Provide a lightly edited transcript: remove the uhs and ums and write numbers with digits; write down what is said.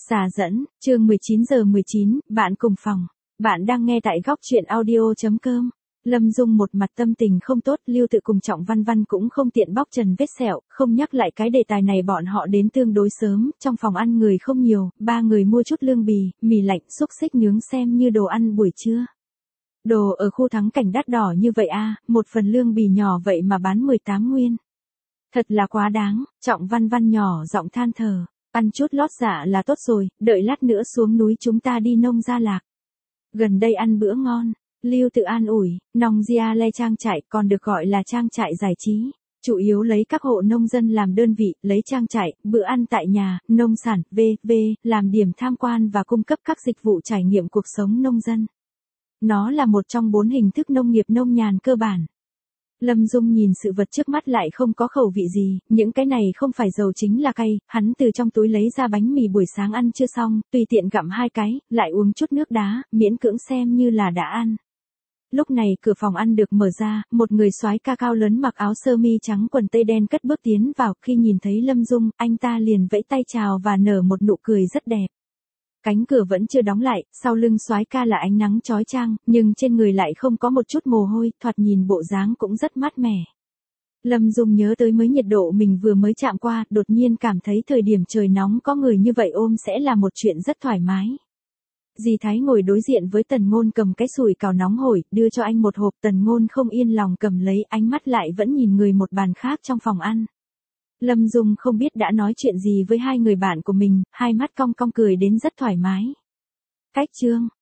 Xà dẫn, chương 19:19, bạn cùng phòng. Bạn đang nghe tại góc truyện audio.com. Lâm Dung một mặt tâm tình không tốt, Lưu Tự cùng Trọng Văn Văn cũng không tiện bóc trần vết sẹo, không nhắc lại cái đề tài này, bọn họ đến tương đối sớm, trong phòng ăn người không nhiều, ba người mua chút lương bì, mì lạnh, xúc xích nướng xem như đồ ăn buổi trưa. Đồ ở khu thắng cảnh đắt đỏ như vậy a, một phần lương bì nhỏ vậy mà bán 18 nguyên. Thật là quá đáng, Trọng Văn Văn nhỏ giọng than thở. Ăn chút lót dạ là tốt rồi, đợi lát nữa xuống núi chúng ta đi nông gia lạc. Gần đây ăn bữa ngon, Lưu Tự an ủi, nông gia le trang trại còn được gọi là trang trại giải trí. Chủ yếu lấy các hộ nông dân làm đơn vị, lấy trang trại, bữa ăn tại nhà, nông sản, v.v. làm điểm tham quan và cung cấp các dịch vụ trải nghiệm cuộc sống nông dân. Nó là một trong 4 hình thức nông nghiệp nông nhàn cơ bản. Lâm Dung nhìn sự vật trước mắt lại không có khẩu vị gì, những cái này không phải dầu chính là cay, hắn từ trong túi lấy ra bánh mì buổi sáng ăn chưa xong, tùy tiện gặm 2 cái, lại uống chút nước đá, miễn cưỡng xem như là đã ăn. Lúc này cửa phòng ăn được mở ra, một người soái ca cao lớn mặc áo sơ mi trắng quần tây đen cất bước tiến vào, khi nhìn thấy Lâm Dung, anh ta liền vẫy tay chào và nở một nụ cười rất đẹp. Cánh cửa vẫn chưa đóng lại, sau lưng soái ca là ánh nắng chói chang, nhưng trên người lại không có một chút mồ hôi, thoạt nhìn bộ dáng cũng rất mát mẻ. Lâm Dung nhớ tới mấy nhiệt độ mình vừa mới chạm qua, đột nhiên cảm thấy thời điểm trời nóng có người như vậy ôm sẽ là một chuyện rất thoải mái. Dì Thái ngồi đối diện với Tần Ngôn cầm cái sủi cảo nóng hổi, đưa cho anh một hộp. Tần Ngôn không yên lòng cầm lấy, ánh mắt lại vẫn nhìn người một bàn khác trong phòng ăn. Lâm Dung không biết đã nói chuyện gì với hai người bạn của mình, hai mắt cong cong cười đến rất thoải mái. Cách chương,